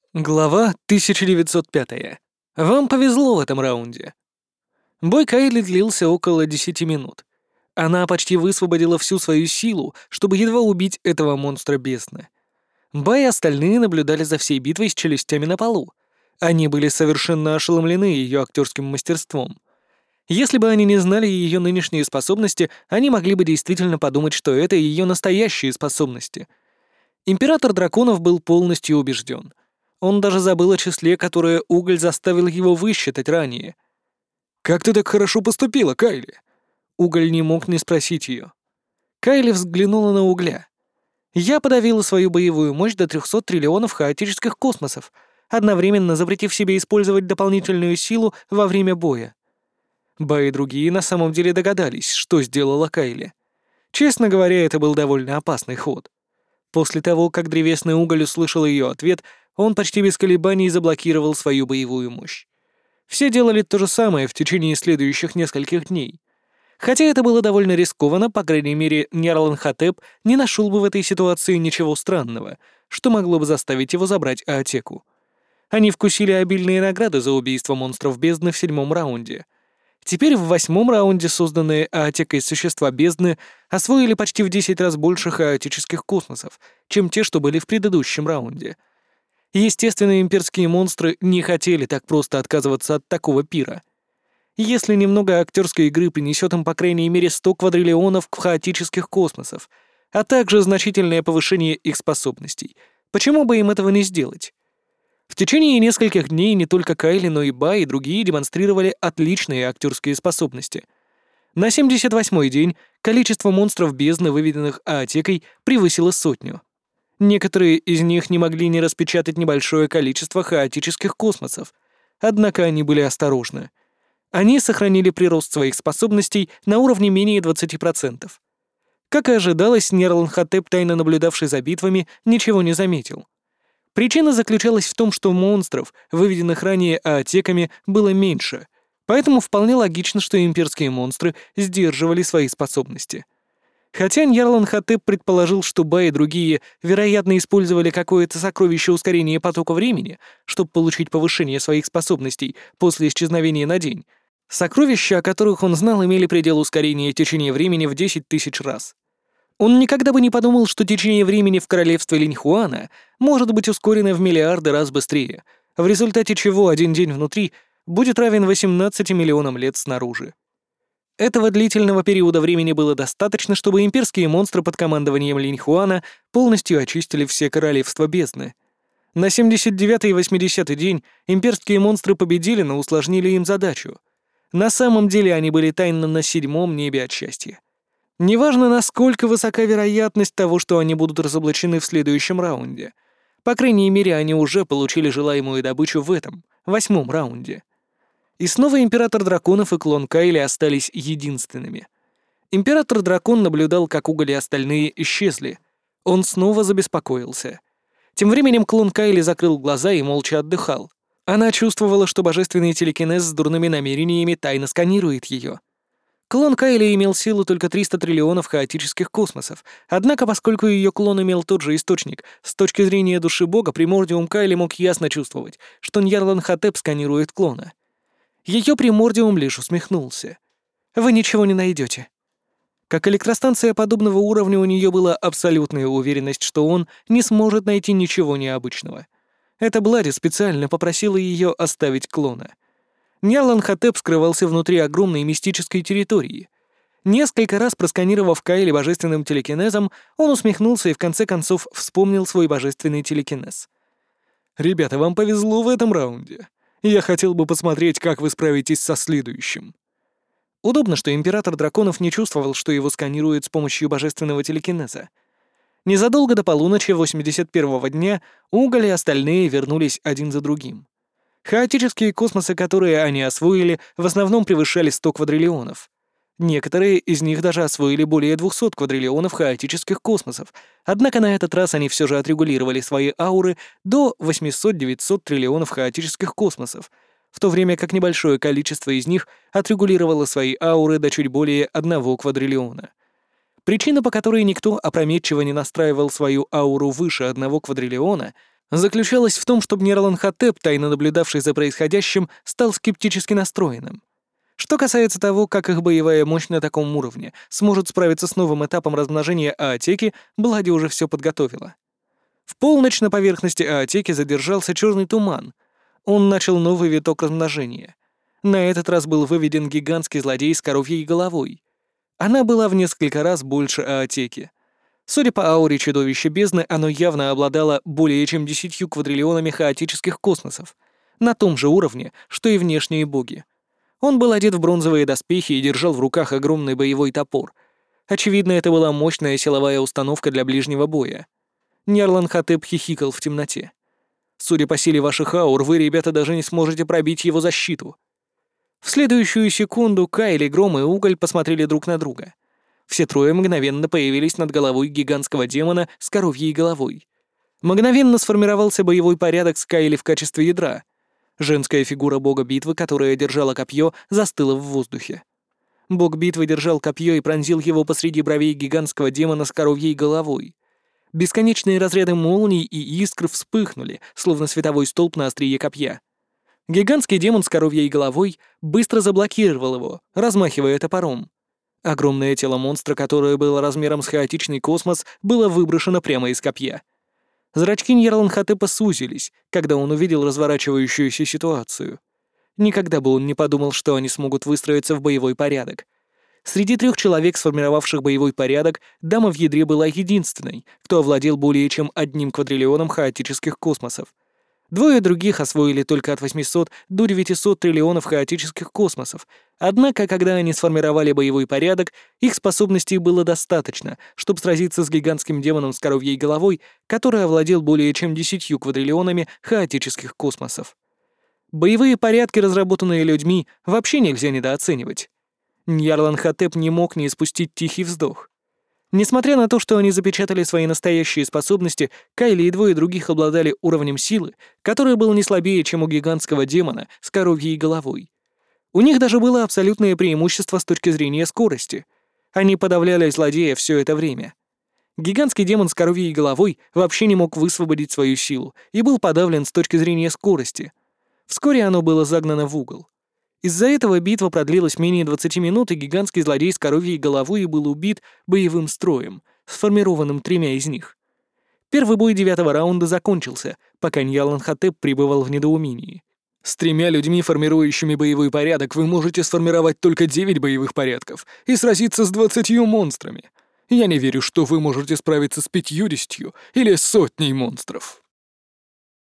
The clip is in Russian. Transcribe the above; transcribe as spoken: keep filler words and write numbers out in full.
Глава тысяча девятьсот пятая. Вам повезло в этом раунде. Бой Кайли длился около десяти минут. Она почти высвободила всю свою силу, чтобы едва убить этого монстра бездны. Бай и остальные наблюдали за всей битвой с челюстями на полу. Они были совершенно ошеломлены ее актерским мастерством. Если бы они не знали ее нынешние способности, они могли бы действительно подумать, что это ее настоящие способности. Император драконов был полностью убежден. Он даже забыл о числе, которое Уголь заставил его высчитать ранее. «Как ты так хорошо поступила, Кайли?» Уголь не мог не спросить ее. Кайли взглянула на Угля. «Я подавила свою боевую мощь до трехсот триллионов хаотических космосов, одновременно запретив себе использовать дополнительную силу во время боя». Ба и другие на самом деле догадались, что сделала Кайли. Честно говоря, это был довольно опасный ход. После того, как древесный уголь услышал ее ответ, он почти без колебаний заблокировал свою боевую мощь. Все делали то же самое в течение следующих нескольких дней. Хотя это было довольно рискованно, по крайней мере, Ньярланхотеп не нашел бы в этой ситуации ничего странного, что могло бы заставить его забрать Аатеку. Они вкусили обильные награды за убийство монстров бездны в седьмом раунде. Теперь в восьмом раунде созданные Аатекой существа бездны освоили почти в десять раз больше хаотических космосов, чем те, что были в предыдущем раунде. Естественно, имперские монстры не хотели так просто отказываться от такого пира. Если немного актерской игры принесет им по крайней мере сто квадриллионов хаотических космосов, а также значительное повышение их способностей, почему бы им этого не сделать? В течение нескольких дней не только Кайли, но и Ба и другие демонстрировали отличные актерские способности. На семьдесят восьмой день количество монстров бездны, выведенных Аатекой, превысило сотню. Некоторые из них не могли не распечатать небольшое количество хаотических космосов, однако они были осторожны. Они сохранили прирост своих способностей на уровне менее двадцати процентов. Как и ожидалось, Ньярланхотеп, тайно наблюдавший за битвами, ничего не заметил. Причина заключалась в том, что монстров, выведенных ранее Аатеками, было меньше, поэтому вполне логично, что имперские монстры сдерживали свои способности. Хотя Ньярланхотеп предположил, что Ба и другие, вероятно, использовали какое-то сокровище ускорения потока времени, чтобы получить повышение своих способностей после исчезновения на день, сокровища, о которых он знал, имели предел ускорения течения времени в десять тысяч раз. Он никогда бы не подумал, что течение времени в королевстве Линьхуана может быть ускорено в миллиарды раз быстрее, в результате чего один день внутри будет равен восемнадцати миллионам лет снаружи. Этого длительного периода времени было достаточно, чтобы имперские монстры под командованием Линьхуана полностью очистили все королевства бездны. На семьдесят девятый и восьмидесятый день имперские монстры победили, но усложнили им задачу. На самом деле они были тайно на седьмом небе от счастья. Неважно, насколько высока вероятность того, что они будут разоблачены в следующем раунде. По крайней мере, они уже получили желаемую добычу в этом, восьмом раунде. И снова Император Драконов и клон Кайли остались единственными. Император-дракон наблюдал, как Уголь и остальные исчезли. Он снова забеспокоился. Тем временем клон Кайли закрыл глаза и молча отдыхал. Она чувствовала, что божественный телекинез с дурными намерениями тайно сканирует ее. Клон Кайли имел силу только триста триллионов хаотических космосов, однако поскольку ее клон имел тот же источник, с точки зрения души бога, Примордиум Кайли мог ясно чувствовать, что Ньярланхотеп сканирует клона. Ее Примордиум лишь усмехнулся. «Вы ничего не найдете». Как электростанция подобного уровня, у нее была абсолютная уверенность, что он не сможет найти ничего необычного. Эта Блади специально попросила ее оставить клона. Ньярланхотеп скрывался внутри огромной мистической территории. Несколько раз просканировав Кайли божественным телекинезом, он усмехнулся и в конце концов вспомнил свой божественный телекинез. «Ребята, вам повезло в этом раунде. Я хотел бы посмотреть, как вы справитесь со следующим». Удобно, что Император Драконов не чувствовал, что его сканируют с помощью божественного телекинеза. Незадолго до полуночи восемьдесят первого дня Уголь и остальные вернулись один за другим. Хаотические космосы, которые они освоили, в основном превышали сто квадриллионов. Некоторые из них даже освоили более двухсот квадриллионов хаотических космосов, однако на этот раз они все же отрегулировали свои ауры до восьмисот-девятисот триллионов хаотических космосов, в то время как небольшое количество из них отрегулировало свои ауры до чуть более одного квадриллиона. Причина, по которой никто опрометчиво не настраивал свою ауру выше одного квадриллиона, заключалась в том, чтобы Нерланхотеп, тайно наблюдавший за происходящим, стал скептически настроенным. Что касается того, как их боевая мощь на таком уровне сможет справиться с новым этапом размножения Аотеки, Блади уже все подготовила. В полночь на поверхности Аотеки задержался черный туман. Он начал новый виток размножения. На этот раз был выведен гигантский злодей с коровьей головой. Она была в несколько раз больше Аотеки. Судя по ауре чудовища бездны, оно явно обладало более чем десятью квадриллионами хаотических космосов, на том же уровне, что и внешние боги. Он был одет в бронзовые доспехи и держал в руках огромный боевой топор. Очевидно, это была мощная силовая установка для ближнего боя. Нерланхотеп хихикал в темноте. «Судя по силе ваших аур, вы, ребята, даже не сможете пробить его защиту». В следующую секунду Кайли, Гром и Уголь посмотрели друг на друга. Все трое мгновенно появились над головой гигантского демона с коровьей головой. Мгновенно сформировался боевой порядок с Кайли в качестве ядра. Женская фигура бога битвы, которая держала копье, застыла в воздухе. Бог битвы держал копье и пронзил его посреди бровей гигантского демона с коровьей головой. Бесконечные разряды молний и искр вспыхнули, словно световой столб на острие копья. Гигантский демон с коровьей головой быстро заблокировал его, размахивая топором. Огромное тело монстра, которое было размером с хаотичный космос, было выброшено прямо из копья. Зрачки Нерланхотепа сузились, когда он увидел разворачивающуюся ситуацию. Никогда бы он не подумал, что они смогут выстроиться в боевой порядок. Среди трех человек, сформировавших боевой порядок, дама в ядре была единственной, кто овладел более чем одним квадриллионом хаотических космосов. Двое других освоили только от восьмисот до девятисот триллионов хаотических космосов, однако, когда они сформировали боевой порядок, их способностей было достаточно, чтобы сразиться с гигантским демоном с коровьей головой, который овладел более чем десятью квадриллионами хаотических космосов. Боевые порядки, разработанные людьми, вообще нельзя недооценивать. Нерланхотеп не мог не испустить тихий вздох. Несмотря на то, что они запечатали свои настоящие способности, Кайли и двое других обладали уровнем силы, который был не слабее, чем у гигантского демона с коровьей головой. У них даже было абсолютное преимущество с точки зрения скорости. Они подавляли злодея все это время. Гигантский демон с коровьей головой вообще не мог высвободить свою силу и был подавлен с точки зрения скорости. Вскоре оно было загнано в угол. Из-за этого битва продлилась менее двадцати минут, и гигантский злодей с коровьей головой был убит боевым строем, сформированным тремя из них. Первый бой девятого раунда закончился, пока Нерланхотеп пребывал в недоумении. С тремя людьми, формирующими боевой порядок, вы можете сформировать только девять боевых порядков и сразиться с двадцатью монстрами. Я не верю, что вы можете справиться с пятьюдесятью или сотней монстров.